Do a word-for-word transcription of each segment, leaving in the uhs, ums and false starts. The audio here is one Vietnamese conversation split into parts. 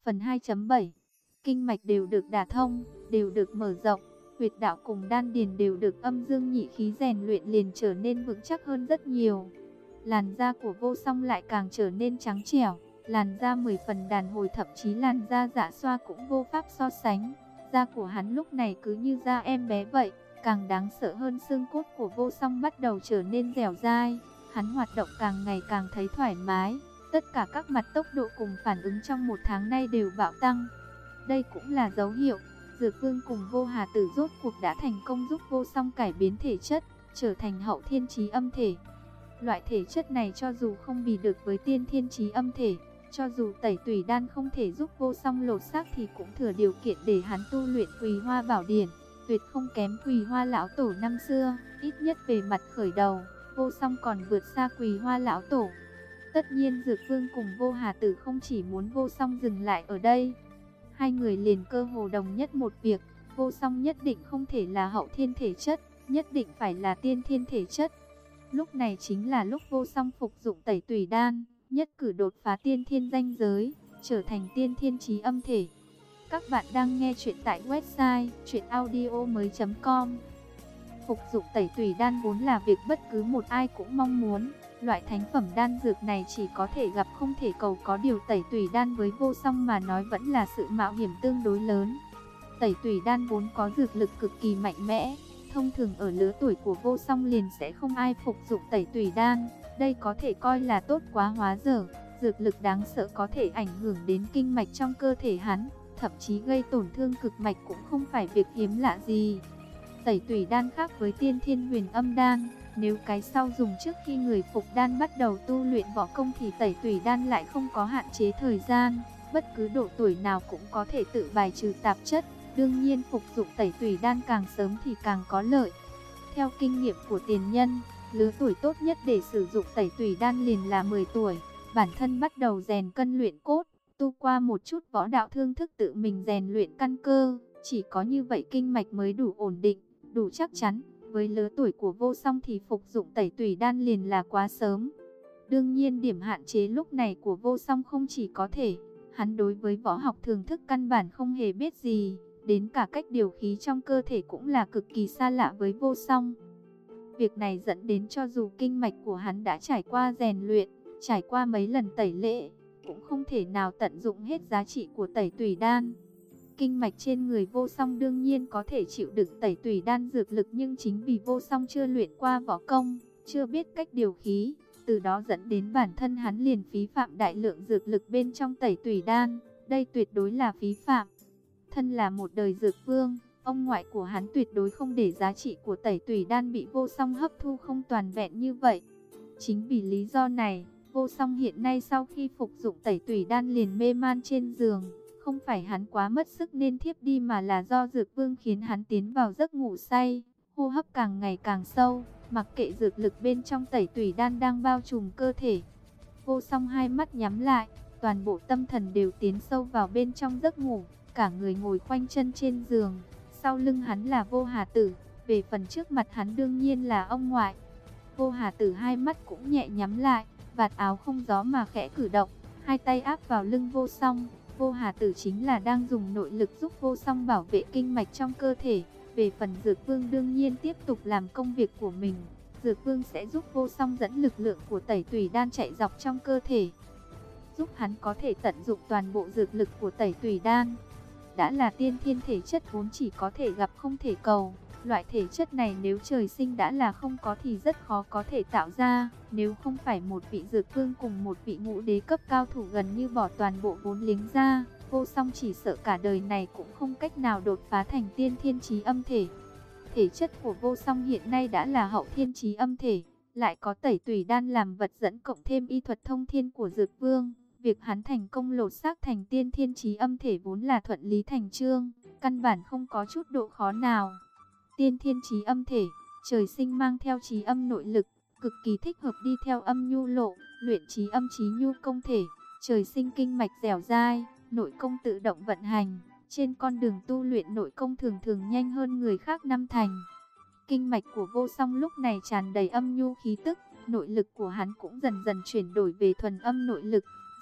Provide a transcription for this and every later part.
Phần hai chấm bảy. Kinh mạch đều được đả thông, đều được mở rộng, huyệt đạo cùng đan điền đều được âm dương nhị khí rèn luyện liền trở nên vững chắc hơn rất nhiều. Làn da của Vô Song lại càng trở nên trắng trẻo, làn da mười phần đàn hồi, thậm chí làn da Dạ Xoa cũng vô pháp so sánh. Da của hắn lúc này cứ như da em bé vậy, càng đáng sợ hơn, xương cốt của Vô Song bắt đầu trở nên dẻo dai, hắn hoạt động càng ngày càng thấy thoải mái. Tất cả các mặt tốc độ cùng phản ứng trong một tháng nay đều bạo tăng. Đây cũng là dấu hiệu Dược Vương cùng Vô Hà Tử rốt cuộc đã thành công giúp Vô Song cải biến thể chất, trở thành hậu thiên chí âm thể. Loại thể chất này cho dù không bì được với tiên thiên chí âm thể, cho dù tẩy tùy đan không thể giúp Vô Song lột xác thì cũng thừa điều kiện để hắn tu luyện Quỳ Hoa Bảo Điển, tuyệt không kém Quỳ Hoa lão tổ năm xưa, ít nhất về mặt khởi đầu, Vô Song còn vượt xa Quỳ Hoa lão tổ. Tất nhiên Dược Vương cùng Vô Hà Tử không chỉ muốn Vô Song dừng lại ở đây. Hai người liền cơ hồ đồng nhất một việc, Vô Song nhất định không thể là hậu thiên thể chất, nhất định phải là tiên thiên thể chất. Lúc này chính là lúc Vô Song phục dụng tẩy tùy đan, nhất cử đột phá tiên thiên ranh giới, trở thành tiên thiên chí âm thể. Các bạn đang nghe chuyện tại website truyện audio mới chấm com. Phục dụng tẩy tùy đan vốn là việc bất cứ một ai cũng mong muốn. Loại thánh phẩm đan dược này chỉ có thể gặp không thể cầu, có điều tẩy tùy đan với Vô Song mà nói vẫn là sự mạo hiểm tương đối lớn. Tẩy tùy đan vốn có dược lực cực kỳ mạnh mẽ, thông thường ở lứa tuổi của Vô Song liền sẽ không ai phục dụng tẩy tùy đan. Đây có thể coi là tốt quá hóa dở, dược lực đáng sợ có thể ảnh hưởng đến kinh mạch trong cơ thể hắn, thậm chí gây tổn thương cực mạch cũng không phải việc hiếm lạ gì. Tẩy tùy đan khác với tiên thiên huyền âm đan, nếu cái sau dùng trước khi người phục đan bắt đầu tu luyện võ công thì tẩy tùy đan lại không có hạn chế thời gian, bất cứ độ tuổi nào cũng có thể tự bài trừ tạp chất. Đương nhiên phục dụng tẩy tùy đan càng sớm thì càng có lợi. Theo kinh nghiệm của tiền nhân, lứa tuổi tốt nhất để sử dụng tẩy tùy đan liền là mười tuổi, bản thân bắt đầu rèn cân luyện cốt, tu qua một chút võ đạo thương thức tự mình rèn luyện căn cơ, chỉ có như vậy kinh mạch mới đủ ổn định, đủ chắc chắn. Với lứa tuổi của Vô Song thì phục dụng tẩy tùy đan liền là quá sớm. Đương nhiên điểm hạn chế lúc này của Vô Song không chỉ có thể, hắn đối với võ học thường thức căn bản không hề biết gì, đến cả cách điều khí trong cơ thể cũng là cực kỳ xa lạ với Vô Song. Việc này dẫn đến cho dù kinh mạch của hắn đã trải qua rèn luyện, trải qua mấy lần tẩy lễ, cũng không thể nào tận dụng hết giá trị của tẩy tùy đan. Kinh mạch trên người Vô Song đương nhiên có thể chịu đựng tẩy tùy đan dược lực, nhưng chính vì Vô Song chưa luyện qua võ công, chưa biết cách điều khí, từ đó dẫn đến bản thân hắn liền phí phạm đại lượng dược lực bên trong tẩy tùy đan, đây tuyệt đối là phí phạm. Thân là một đời dược vương, ông ngoại của hắn tuyệt đối không để giá trị của tẩy tùy đan bị Vô Song hấp thu không toàn vẹn như vậy. Chính vì lý do này, Vô Song hiện nay sau khi phục dụng tẩy tùy đan liền mê man trên giường. Không phải hắn quá mất sức nên thiếp đi, mà là do dược vương khiến hắn tiến vào giấc ngủ say, hô hấp càng ngày càng sâu, mặc kệ dược lực bên trong tẩy tùy đan đang bao trùm cơ thể. Vô Song hai mắt nhắm lại, toàn bộ tâm thần đều tiến sâu vào bên trong giấc ngủ, cả người ngồi khoanh chân trên giường, sau lưng hắn là Vô Hà Tử, về phần trước mặt hắn đương nhiên là ông ngoại. Vô Hà Tử hai mắt cũng nhẹ nhắm lại, vạt áo không gió mà khẽ cử động, hai tay áp vào lưng Vô Song. Vô Hà Tử chính là đang dùng nội lực giúp Vô Song bảo vệ kinh mạch trong cơ thể. Về phần Dược Vương đương nhiên tiếp tục làm công việc của mình. Dược Vương sẽ giúp Vô Song dẫn lực lượng của tẩy tùy đan chạy dọc trong cơ thể, giúp hắn có thể tận dụng toàn bộ dược lực của tẩy tùy đan. Đã là tiên thiên thể chất vốn chỉ có thể gặp không thể cầu. Loại thể chất này nếu trời sinh đã là không có thì rất khó có thể tạo ra. Nếu không phải một vị dược vương cùng một vị ngũ đế cấp cao thủ gần như bỏ toàn bộ vốn liếng ra, Vô Song chỉ sợ cả đời này cũng không cách nào đột phá thành tiên thiên chí âm thể. Thể chất của Vô Song hiện nay đã là hậu thiên chí âm thể, lại có tẩy tùy đan làm vật dẫn cộng thêm y thuật thông thiên của dược vương. Việc hắn thành công lột xác thành tiên thiên chí âm thể vốn là thuận lý thành chương, căn bản không có chút độ khó nào. Tiên thiên chí âm thể, trời sinh mang theo chí âm nội lực, cực kỳ thích hợp đi theo âm nhu lộ, luyện chí âm chí nhu công thể, trời sinh kinh mạch dẻo dai, nội công tự động vận hành, trên con đường tu luyện nội công thường thường nhanh hơn người khác năm thành. Kinh mạch của Vô Song lúc này tràn đầy âm nhu khí tức, nội lực của hắn cũng dần dần chuyển đổi về thuần âm nội lực,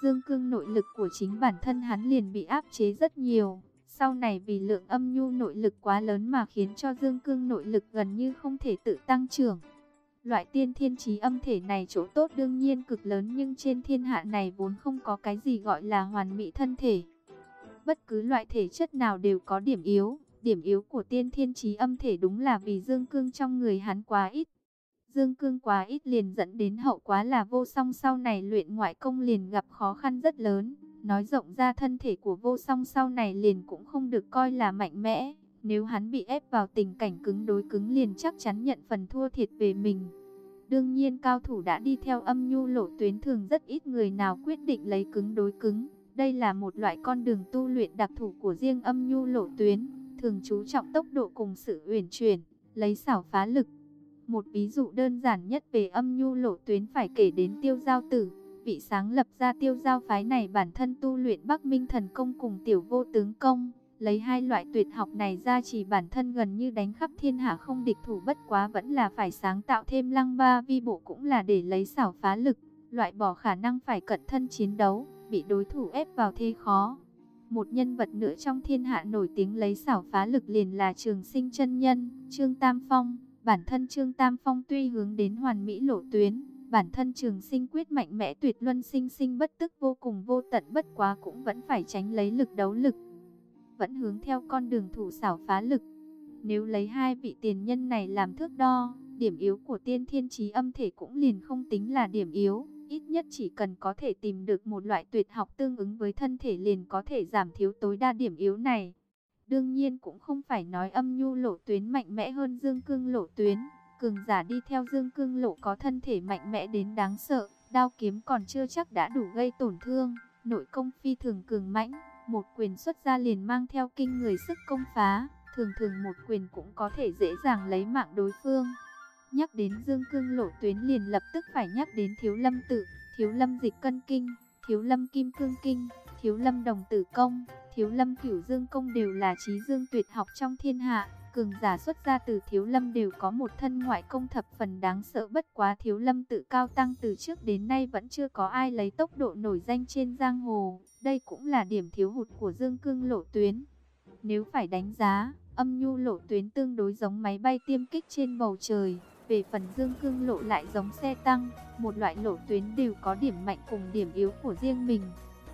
Dương cương nội lực của chính bản thân hắn liền bị áp chế rất nhiều. Sau này vì lượng âm nhu nội lực quá lớn mà khiến cho dương cương nội lực gần như không thể tự tăng trưởng. Loại tiên thiên chí âm thể này chỗ tốt đương nhiên cực lớn, nhưng trên thiên hạ này vốn không có cái gì gọi là hoàn mỹ thân thể. Bất cứ loại thể chất nào đều có điểm yếu. Điểm yếu của tiên thiên chí âm thể đúng là vì dương cương trong người hắn quá ít. Dương cương quá ít liền dẫn đến hậu quả là Vô Song sau này luyện ngoại công liền gặp khó khăn rất lớn. Nói rộng ra thân thể của Vô Song sau này liền cũng không được coi là mạnh mẽ. Nếu hắn bị ép vào tình cảnh cứng đối cứng liền chắc chắn nhận phần thua thiệt về mình. Đương nhiên cao thủ đã đi theo âm nhu lộ tuyến thường rất ít người nào quyết định lấy cứng đối cứng. Đây là một loại con đường tu luyện đặc thù của riêng âm nhu lộ tuyến, thường chú trọng tốc độ cùng sự uyển chuyển, lấy xảo phá lực. Một ví dụ đơn giản nhất về âm nhu lộ tuyến phải kể đến Tiêu Giao Tử. Vị sáng lập ra Tiêu Giao phái này bản thân tu luyện Bắc Minh thần công cùng Tiểu Vô tướng công, lấy hai loại tuyệt học này ra chỉ bản thân gần như đánh khắp thiên hạ không địch thủ, bất quá vẫn là phải sáng tạo thêm Lăng Ba Vi Bộ cũng là để lấy xảo phá lực, loại bỏ khả năng phải cận thân chiến đấu, bị đối thủ ép vào thế khó. Một nhân vật nữa trong thiên hạ nổi tiếng lấy xảo phá lực liền là Trường Sinh chân nhân, Trương Tam Phong. Bản thân Trương Tam Phong tuy hướng đến hoàn mỹ lộ tuyến, bản thân Trường Sinh quyết mạnh mẽ tuyệt luân sinh sinh bất tức vô cùng vô tận, bất quá cũng vẫn phải tránh lấy lực đấu lực, vẫn hướng theo con đường thủ xảo phá lực. Nếu lấy hai vị tiền nhân này làm thước đo, điểm yếu của tiên thiên chí âm thể cũng liền không tính là điểm yếu, ít nhất chỉ cần có thể tìm được một loại tuyệt học tương ứng với thân thể liền có thể giảm thiếu tối đa điểm yếu này. Đương nhiên cũng không phải nói âm nhu lộ tuyến mạnh mẽ hơn dương cương lộ tuyến. Cường giả đi theo dương cương lộ có thân thể mạnh mẽ đến đáng sợ, đao kiếm còn chưa chắc đã đủ gây tổn thương, nội công phi thường cường mãnh, một quyền xuất ra liền mang theo kinh người sức công phá, thường thường một quyền cũng có thể dễ dàng lấy mạng đối phương. Nhắc đến dương cương lộ tuyến liền lập tức phải nhắc đến Thiếu Lâm tự, Thiếu Lâm dịch cân kinh, Thiếu Lâm kim cương kinh, Thiếu Lâm đồng tử công, Thiếu Lâm cửu dương công đều là chí dương tuyệt học trong thiên hạ. Cường giả xuất ra từ Thiếu Lâm đều có một thân ngoại công thập phần đáng sợ, bất quá Thiếu Lâm tự cao tăng từ trước đến nay vẫn chưa có ai lấy tốc độ nổi danh trên giang hồ. Đây cũng là điểm thiếu hụt của dương cương lộ tuyến. Nếu phải đánh giá, âm nhu lộ tuyến tương đối giống máy bay tiêm kích trên bầu trời. Về phần dương cương lộ lại giống xe tăng, một loại lộ tuyến đều có điểm mạnh cùng điểm yếu của riêng mình.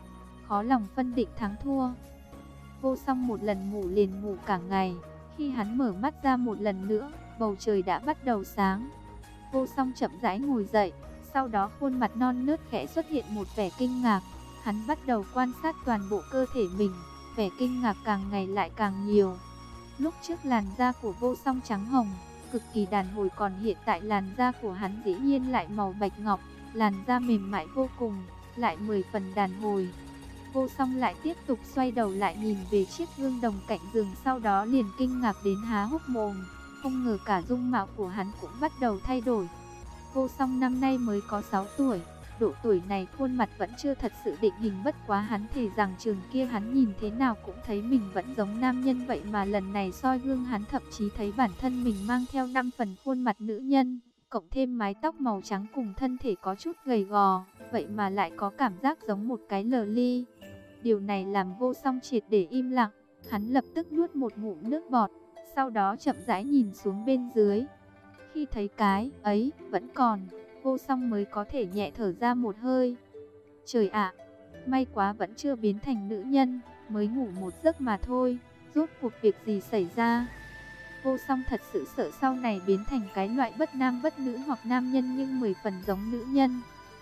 Khó lòng phân định thắng thua. Vô Song một lần ngủ liền ngủ cả ngày. Khi hắn mở mắt ra một lần nữa, bầu trời đã bắt đầu sáng. Vô Song chậm rãi ngồi dậy, sau đó khuôn mặt non nớt khẽ xuất hiện một vẻ kinh ngạc. Hắn bắt đầu quan sát toàn bộ cơ thể mình, vẻ kinh ngạc càng ngày lại càng nhiều. Lúc trước làn da của Vô Song trắng hồng, cực kỳ đàn hồi, còn hiện tại làn da của hắn dĩ nhiên lại màu bạch ngọc, làn da mềm mại vô cùng, lại mười phần đàn hồi. Vô Song lại tiếp tục xoay đầu lại nhìn về chiếc gương đồng cạnh giường, sau đó liền kinh ngạc đến há hốc mồm, không ngờ cả dung mạo của hắn cũng bắt đầu thay đổi. Vô Song năm nay mới có sáu tuổi, độ tuổi này khuôn mặt vẫn chưa thật sự định hình, bất quá hắn thề rằng trường kia hắn nhìn thế nào cũng thấy mình vẫn giống nam nhân, vậy mà lần này soi gương hắn thậm chí thấy bản thân mình mang theo năm phần khuôn mặt nữ nhân, cộng thêm mái tóc màu trắng cùng thân thể có chút gầy gò, vậy mà lại có cảm giác giống một cái lờ ly. Điều này làm Vô Song triệt để im lặng, hắn lập tức nuốt một ngụm nước bọt, sau đó chậm rãi nhìn xuống bên dưới. Khi thấy cái ấy vẫn còn, Vô Song mới có thể nhẹ thở ra một hơi. Trời ạ, may quá vẫn chưa biến thành nữ nhân, mới ngủ một giấc mà thôi, rốt cuộc việc gì xảy ra. Vô Song thật sự sợ sau này biến thành cái loại bất nam bất nữ hoặc nam nhân nhưng mười phần giống nữ nhân.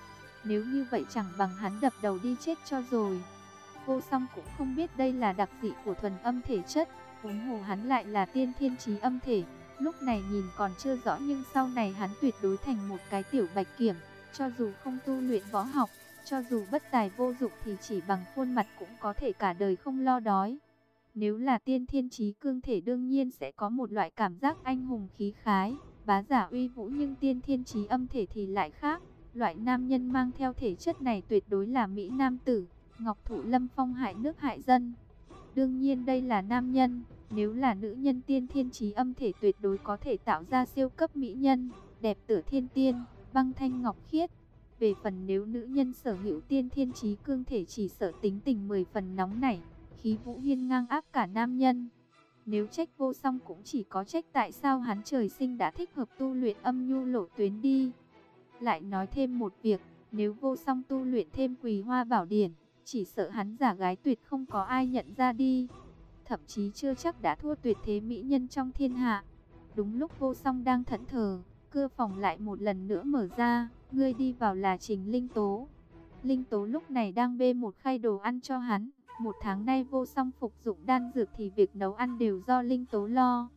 Nếu như vậy chẳng bằng hắn đập đầu đi chết cho rồi. Vô Song cũng không biết đây là đặc dị của thuần âm thể chất, huống hồ hắn lại là tiên thiên chí âm thể. Lúc này nhìn còn chưa rõ nhưng sau này hắn tuyệt đối thành một cái tiểu bạch kiểm. Cho dù không tu luyện võ học, cho dù bất tài vô dụng thì chỉ bằng khuôn mặt cũng có thể cả đời không lo đói. Nếu là tiên thiên chí cương thể đương nhiên sẽ có một loại cảm giác anh hùng khí khái, bá giả uy vũ, nhưng tiên thiên chí âm thể thì lại khác. Loại nam nhân mang theo thể chất này tuyệt đối là mỹ nam tử, ngọc thụ lâm phong, hại nước hại dân. Đương nhiên đây là nam nhân, nếu là nữ nhân tiên thiên chí âm thể tuyệt đối có thể tạo ra siêu cấp mỹ nhân, đẹp tựa thiên tiên, băng thanh ngọc khiết. Về phần nếu nữ nhân sở hữu tiên thiên chí cương thể chỉ sợ tính tình mười phần nóng nảy, khí vũ hiên ngang áp cả nam nhân. Nếu trách Vô Song cũng chỉ có trách tại sao hắn trời sinh đã thích hợp tu luyện âm nhu lộ tuyến đi. Lại nói thêm một việc, nếu Vô Song tu luyện thêm Quỳ Hoa Bảo Điển, chỉ sợ hắn giả gái tuyệt không có ai nhận ra đi. Thậm chí chưa chắc đã thua tuyệt thế mỹ nhân trong thiên hạ. Đúng lúc Vô Song đang thẫn thờ, cửa phòng lại một lần nữa mở ra, người đi vào là Trình Linh Tố. Linh Tố lúc này đang bê một khay đồ ăn cho hắn. Một tháng nay Vô Song phục dụng đan dược thì việc nấu ăn đều do Linh Tố lo.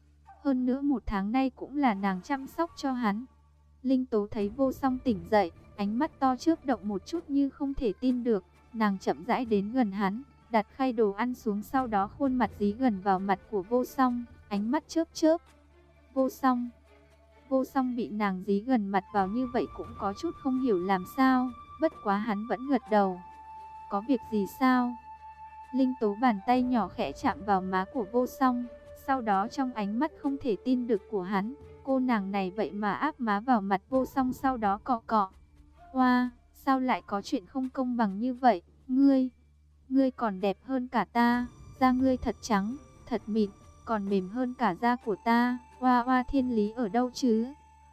Hơn nữa một tháng nay cũng là nàng chăm sóc cho hắn. Linh Tố thấy Vô Song tỉnh dậy, ánh mắt to chớp động một chút như không thể tin được. Nàng chậm rãi đến gần hắn, đặt khay đồ ăn xuống, sau đó khuôn mặt dí gần vào mặt của Vô Song, ánh mắt chớp chớp. Vô Song. Vô Song bị nàng dí gần mặt vào như vậy cũng có chút không hiểu làm sao, bất quá hắn vẫn gật đầu. Có việc gì sao? Linh Tố bàn tay nhỏ khẽ chạm vào má của Vô Song, sau đó trong ánh mắt không thể tin được của hắn, cô nàng này vậy mà áp má vào mặt Vô Song sau đó cọ cọ. Hoa, wow, sao lại có chuyện không công bằng như vậy? Ngươi, ngươi còn đẹp hơn cả ta, da ngươi thật trắng, thật mịn, còn mềm hơn cả da của ta. Hoa hoa, thiên lý ở đâu chứ?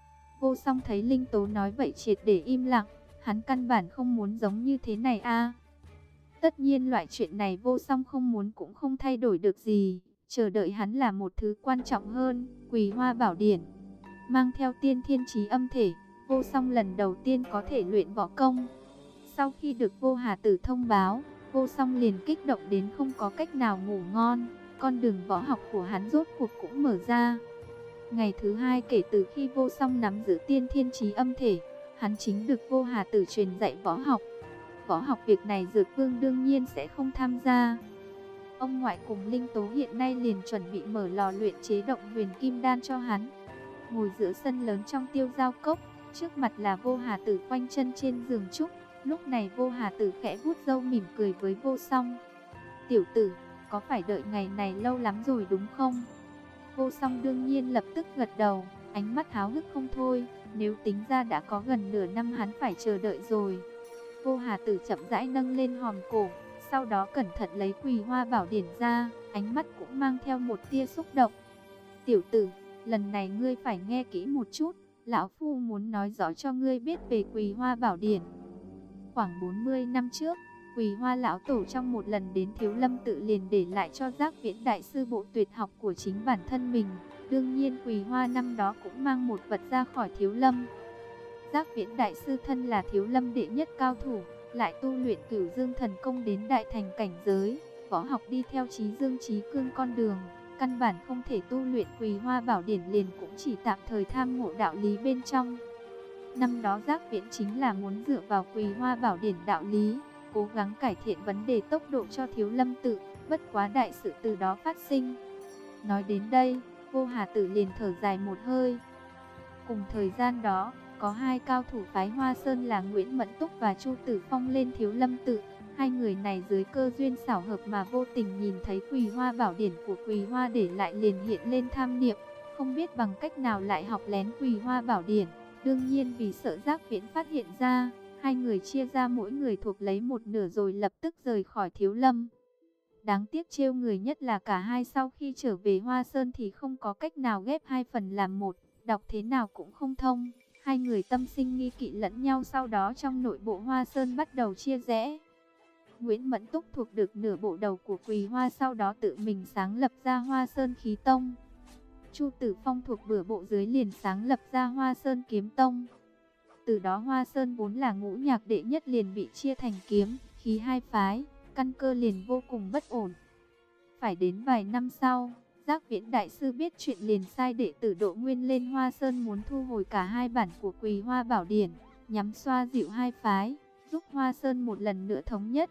Vô Song thấy Linh Tố nói vậy triệt để im lặng, hắn căn bản không muốn giống như thế này a. Tất nhiên loại chuyện này Vô Song không muốn cũng không thay đổi được gì, chờ đợi hắn là một thứ quan trọng hơn, Quỳ Hoa Bảo Điển. Mang theo tiên thiên chí âm thể, Vô Song lần đầu tiên có thể luyện võ công. Sau khi được Vô Hà Tử thông báo, Vô Song liền kích động đến không có cách nào ngủ ngon, con đường võ học của hắn rốt cuộc cũng mở ra. Ngày thứ hai kể từ khi Vô Song nắm giữ tiên thiên chí âm thể, hắn chính được Vô Hà Tử truyền dạy võ học. Võ học việc này Dược Vương đương nhiên sẽ không tham gia. Ông ngoại cùng Linh Tố hiện nay liền chuẩn bị mở lò luyện chế động huyền kim đan cho hắn. Ngồi giữa sân lớn trong Tiêu Giao Cốc, trước mặt là Vô Hà Tử quanh chân trên giường trúc. Lúc này Vô Hà Tử khẽ vuốt râu mỉm cười với Vô Song. Tiểu tử, có phải đợi ngày này lâu lắm rồi đúng không? Vô Song đương nhiên lập tức gật đầu, ánh mắt háo hức không thôi. Nếu tính ra đã có gần nửa năm hắn phải chờ đợi rồi. Vô Hà Tử chậm rãi nâng lên hòm cổ, sau đó cẩn thận lấy Quỳ Hoa Bảo Điển ra, ánh mắt cũng mang theo một tia xúc động. Tiểu tử, lần này ngươi phải nghe kỹ một chút, lão phu muốn nói rõ cho ngươi biết về Quỳ Hoa Bảo Điển. Khoảng bốn mươi năm trước, Quỳ Hoa lão tổ trong một lần đến Thiếu Lâm tự liền để lại cho Giác Viễn đại sư bộ tuyệt học của chính bản thân mình. Đương nhiên Quỳ Hoa năm đó cũng mang một vật ra khỏi Thiếu Lâm. Giác Viễn đại sư thân là Thiếu Lâm đệ nhất cao thủ, lại tu luyện Cửu Dương thần công đến đại thành cảnh giới, võ học đi theo Chí Dương Chí Cương con đường, căn bản không thể tu luyện Quỳ Hoa Bảo Điển, liền cũng chỉ tạm thời tham ngộ đạo lý bên trong. Năm đó Giác Viễn chính là muốn dựa vào Quỳ Hoa Bảo Điển đạo lý, cố gắng cải thiện vấn đề tốc độ cho Thiếu Lâm tự, bất quá đại sự từ đó phát sinh. Nói đến đây, Vô Hà Tử liền thở dài một hơi. Cùng thời gian đó, có hai cao thủ phái Hoa Sơn là Nguyễn Mẫn Túc và Chu Tử Phong lên Thiếu Lâm tự. Hai người này dưới cơ duyên xảo hợp mà vô tình nhìn thấy Quỳ Hoa Bảo Điển của Quỳ Hoa để lại liền hiện lên tham niệm, không biết bằng cách nào lại học lén Quỳ Hoa Bảo Điển. Đương nhiên vì sợ Giác Viễn phát hiện ra, hai người chia ra mỗi người thuộc lấy một nửa rồi lập tức rời khỏi Thiếu Lâm. Đáng tiếc trêu người nhất là cả hai sau khi trở về Hoa Sơn thì không có cách nào ghép hai phần làm một, đọc thế nào cũng không thông. Hai người tâm sinh nghi kỵ lẫn nhau, sau đó trong nội bộ Hoa Sơn bắt đầu chia rẽ. Nguyễn Mẫn Túc thuộc được nửa bộ đầu của Quỳ Hoa, sau đó tự mình sáng lập ra Hoa Sơn Khí Tông. Chu Tử Phong thuộc bửa bộ dưới liền sáng lập ra Hoa Sơn Kiếm Tông. Từ đó Hoa Sơn vốn là ngũ nhạc đệ nhất liền bị chia thành kiếm, khí hai phái, căn cơ liền vô cùng bất ổn. Phải đến vài năm sau, Giác Viễn đại sư biết chuyện liền sai đệ tử Độ Nguyên lên Hoa Sơn muốn thu hồi cả hai bản của Quỳ Hoa Bảo Điển, nhằm xoa dịu hai phái, giúp Hoa Sơn một lần nữa thống nhất.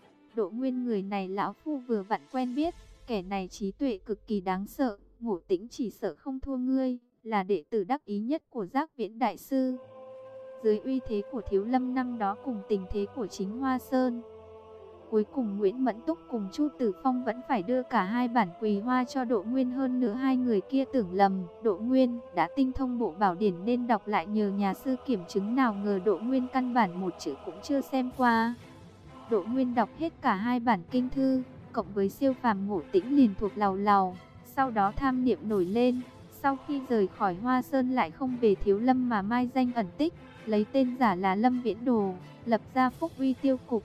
Độ Nguyên người này lão phu vừa vặn quen biết, kẻ này trí tuệ cực kỳ đáng sợ, Ngộ Tĩnh chỉ sợ không thua ngươi, là đệ tử đắc ý nhất của Giác Viễn đại sư. Dưới uy thế của Thiếu Lâm năm đó cùng tình thế của chính Hoa Sơn, Cuối cùng Nguyễn Mẫn Túc cùng Chu Tử Phong vẫn phải đưa cả hai bản Quỳ Hoa cho Độ Nguyên, hơn nữa hai người kia tưởng lầm Độ Nguyên đã tinh thông bộ bảo điển nên đọc lại nhờ nhà sư kiểm chứng, nào ngờ Độ Nguyên căn bản một chữ cũng chưa xem qua. Độ Nguyên đọc hết cả hai bản kinh thư, cộng với siêu phàm ngộ tĩnh liền thuộc lầu lầu, sau đó tham niệm nổi lên, sau khi rời khỏi Hoa Sơn lại không về Thiếu Lâm mà mai danh ẩn tích, lấy tên giả là Lâm Viễn Đồ, lập ra Phúc Uy Tiêu Cục.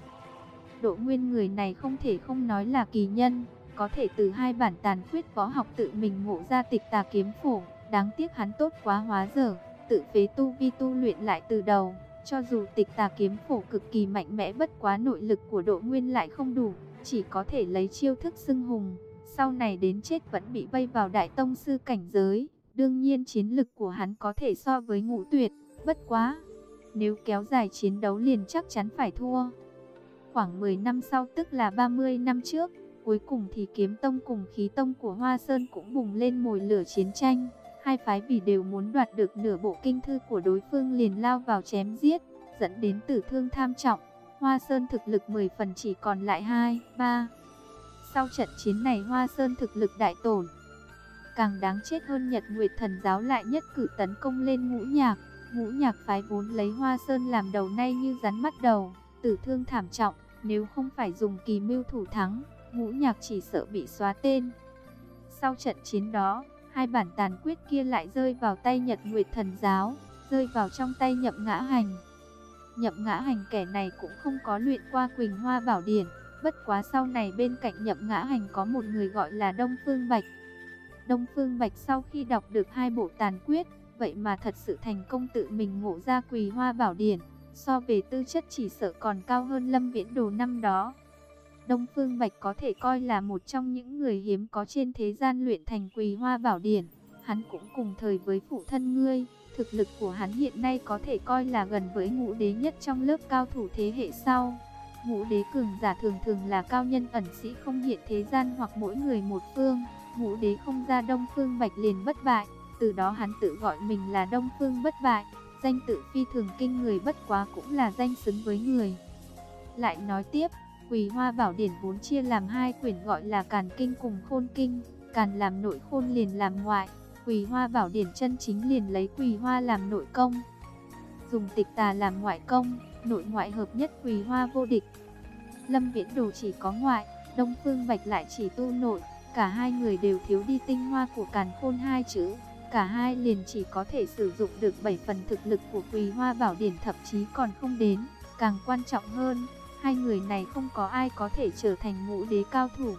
Độ Nguyên người này không thể không nói là kỳ nhân, có thể từ hai bản tàn khuyết võ học tự mình ngộ ra Tịch Tà Kiếm Phổ, đáng tiếc hắn tốt quá hóa dở, tự phế tu vi tu luyện lại từ đầu. Cho dù Tịch Tà Kiếm Phổ cực kỳ mạnh mẽ, bất quá nội lực của Độ Nguyên lại không đủ, chỉ có thể lấy chiêu thức xưng hùng, sau này đến chết vẫn bị vây vào Đại Tông Sư cảnh giới. Đương nhiên chiến lực của hắn có thể so với Ngũ Tuyệt, bất quá nếu kéo dài chiến đấu liền chắc chắn phải thua. Khoảng mười năm sau, tức là ba mươi năm trước, cuối cùng thì Kiếm Tông cùng Khí Tông của Hoa Sơn cũng bùng lên mồi lửa chiến tranh. Hai phái vì đều muốn đoạt được nửa bộ kinh thư của đối phương liền lao vào chém giết, dẫn đến tử thương tham trọng. Hoa Sơn thực lực mười phần chỉ còn lại hai, ba. Sau trận chiến này Hoa Sơn thực lực đại tổn. Càng đáng chết hơn, Nhật Nguyệt Thần Giáo lại nhất cử tấn công lên Ngũ Nhạc. Ngũ Nhạc phái vốn lấy Hoa Sơn làm đầu, nay như rắn mắt đầu, tử thương thảm trọng. Nếu không phải dùng kỳ mưu thủ thắng, Ngũ Nhạc chỉ sợ bị xóa tên. Sau trận chiến đó, hai bản tàn quyết kia lại rơi vào tay Nhật Nguyệt Thần Giáo, rơi vào trong tay Nhậm Ngã Hành. Nhậm Ngã Hành kẻ này cũng không có luyện qua Quỳnh Hoa Bảo Điển, bất quá sau này bên cạnh Nhậm Ngã Hành có một người gọi là Đông Phương Bạch. Đông Phương Bạch sau khi đọc được hai bộ tàn quyết, vậy mà thật sự thành công tự mình ngộ ra Quỳ Hoa Bảo Điển, so về tư chất chỉ sợ còn cao hơn Lâm Viễn Đồ năm đó. Đông Phương Bạch có thể coi là một trong những người hiếm có trên thế gian luyện thành Quỳ Hoa Bảo Điển. Hắn cũng cùng thời với phụ thân ngươi, thực lực của hắn hiện nay có thể coi là gần với Ngũ Đế nhất trong lớp cao thủ thế hệ sau. Ngũ Đế cường giả thường thường là cao nhân ẩn sĩ không hiện thế gian hoặc mỗi người một phương. Ngũ Đế không ra Đông Phương Bạch liền bất bại, từ đó hắn tự gọi mình là Đông Phương bất bại. Danh tự phi thường kinh người, bất quá cũng là danh xứng với người. Lại nói tiếp, Quỳ Hoa Bảo Điển vốn chia làm hai quyển gọi là Càn Kinh cùng Khôn Kinh. Càn làm nội, Khôn liền làm ngoại. Quỳ Hoa Bảo Điển chân chính liền lấy Quỳ Hoa làm nội công, dùng Tịch Tà làm ngoại công, nội ngoại hợp nhất, Quỳ Hoa vô địch. Lâm Viễn Đồ chỉ có ngoại, Đông Phương Bạch lại chỉ tu nội. Cả hai người đều thiếu đi tinh hoa của Càn Khôn hai chữ. Cả hai liền chỉ có thể sử dụng được bảy phần thực lực của Quỳ Hoa Bảo Điển, thậm chí còn không đến. Càng quan trọng hơn, hai người này không có ai có thể trở thành Ngũ Đế cao thủ.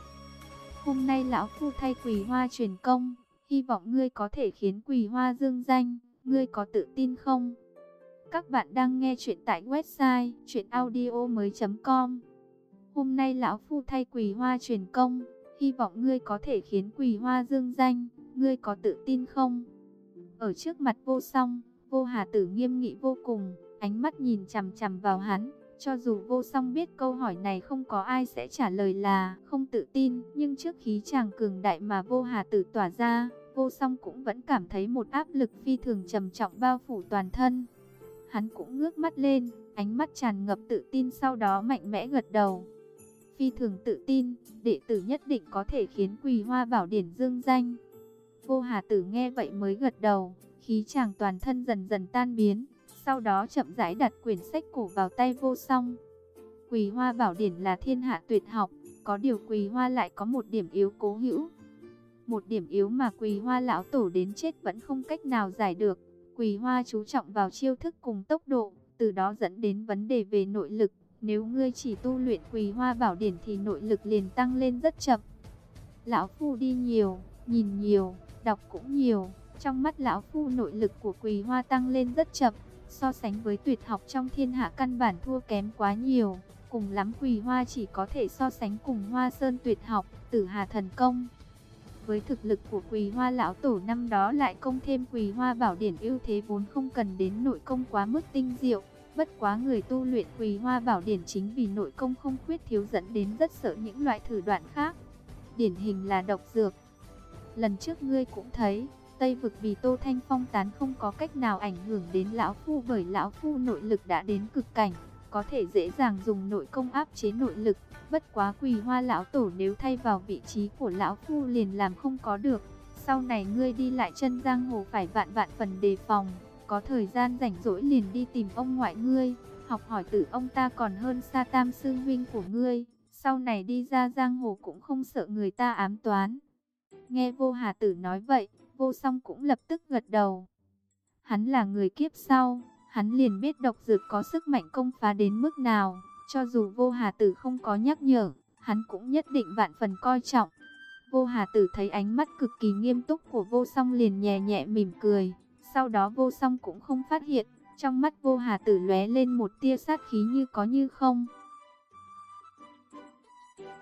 Hôm nay lão phu thay Quỳ Hoa truyền công, hy vọng ngươi có thể khiến Quỳ Hoa dương danh, ngươi có tự tin không? Các bạn đang nghe chuyện tại website truyện audio mới chấm com. Hôm nay lão phu thay Quỳ Hoa truyền công, hy vọng ngươi có thể khiến Quỳ Hoa dương danh, ngươi có tự tin không? Ở trước mặt Vô Song, Vô Hà Tử nghiêm nghị vô cùng, ánh mắt nhìn chằm chằm vào hắn. Cho dù Vô Song biết câu hỏi này không có ai sẽ trả lời là không tự tin, nhưng trước khí chàng cường đại mà Vô Hà Tử tỏa ra, Vô Song cũng vẫn cảm thấy một áp lực phi thường trầm trọng bao phủ toàn thân. Hắn cũng ngước mắt lên, ánh mắt tràn ngập tự tin, sau đó mạnh mẽ gật đầu. Phi thường tự tin, đệ tử nhất định có thể khiến Quỳ Hoa Bảo Điển dương danh. Vô Hà Tử nghe vậy mới gật đầu, khí chàng toàn thân dần dần tan biến. Sau đó chậm rãi đặt quyển sách cổ vào tay Vô Song. Quỳ Hoa Bảo Điển là thiên hạ tuyệt học, có điều Quỳ Hoa lại có một điểm yếu cố hữu. Một điểm yếu mà Quỳ Hoa lão tổ đến chết vẫn không cách nào giải được. Quỳ Hoa chú trọng vào chiêu thức cùng tốc độ, từ đó dẫn đến vấn đề về nội lực. Nếu ngươi chỉ tu luyện Quỳ Hoa Bảo Điển thì nội lực liền tăng lên rất chậm. Lão phu đi nhiều, nhìn nhiều, đọc cũng nhiều. Trong mắt lão phu nội lực của Quỳ Hoa tăng lên rất chậm. So sánh với tuyệt học trong thiên hạ căn bản thua kém quá nhiều. Cùng lắm Quỳ Hoa chỉ có thể so sánh cùng Hoa Sơn tuyệt học, Tử Hà thần công. Với thực lực của Quỳ Hoa lão tổ năm đó lại công thêm Quỳ Hoa Bảo Điển, ưu thế vốn không cần đến nội công quá mức tinh diệu. Bất quá người tu luyện Quỳ Hoa Bảo Điển chính vì nội công không khuyết thiếu dẫn đến rất sợ những loại thủ đoạn khác. Điển hình là độc dược. Lần trước ngươi cũng thấy, Tây vực vì Tô Thanh Phong tán không có cách nào ảnh hưởng đến lão phu, bởi lão phu nội lực đã đến cực cảnh, có thể dễ dàng dùng nội công áp chế nội lực. Bất quá Quỳ Hoa lão tổ nếu thay vào vị trí của lão phu liền làm không có được. Sau này ngươi đi lại chân giang hồ phải vạn vạn phần đề phòng, có thời gian rảnh rỗi liền đi tìm ông ngoại ngươi, học hỏi từ ông ta còn hơn xa Tam sư huynh của ngươi, sau này đi ra giang hồ cũng không sợ người ta ám toán. Nghe Vô Hà Tử nói vậy, Vô Song cũng lập tức gật đầu. Hắn là người kiếp sau, hắn liền biết độc dược có sức mạnh công phá đến mức nào, cho dù Vô Hà Tử không có nhắc nhở, hắn cũng nhất định vạn phần coi trọng. Vô Hà Tử thấy ánh mắt cực kỳ nghiêm túc của Vô Song liền nhẹ nhẹ mỉm cười, sau đó Vô Song cũng không phát hiện, trong mắt Vô Hà Tử lóe lên một tia sát khí như có như không.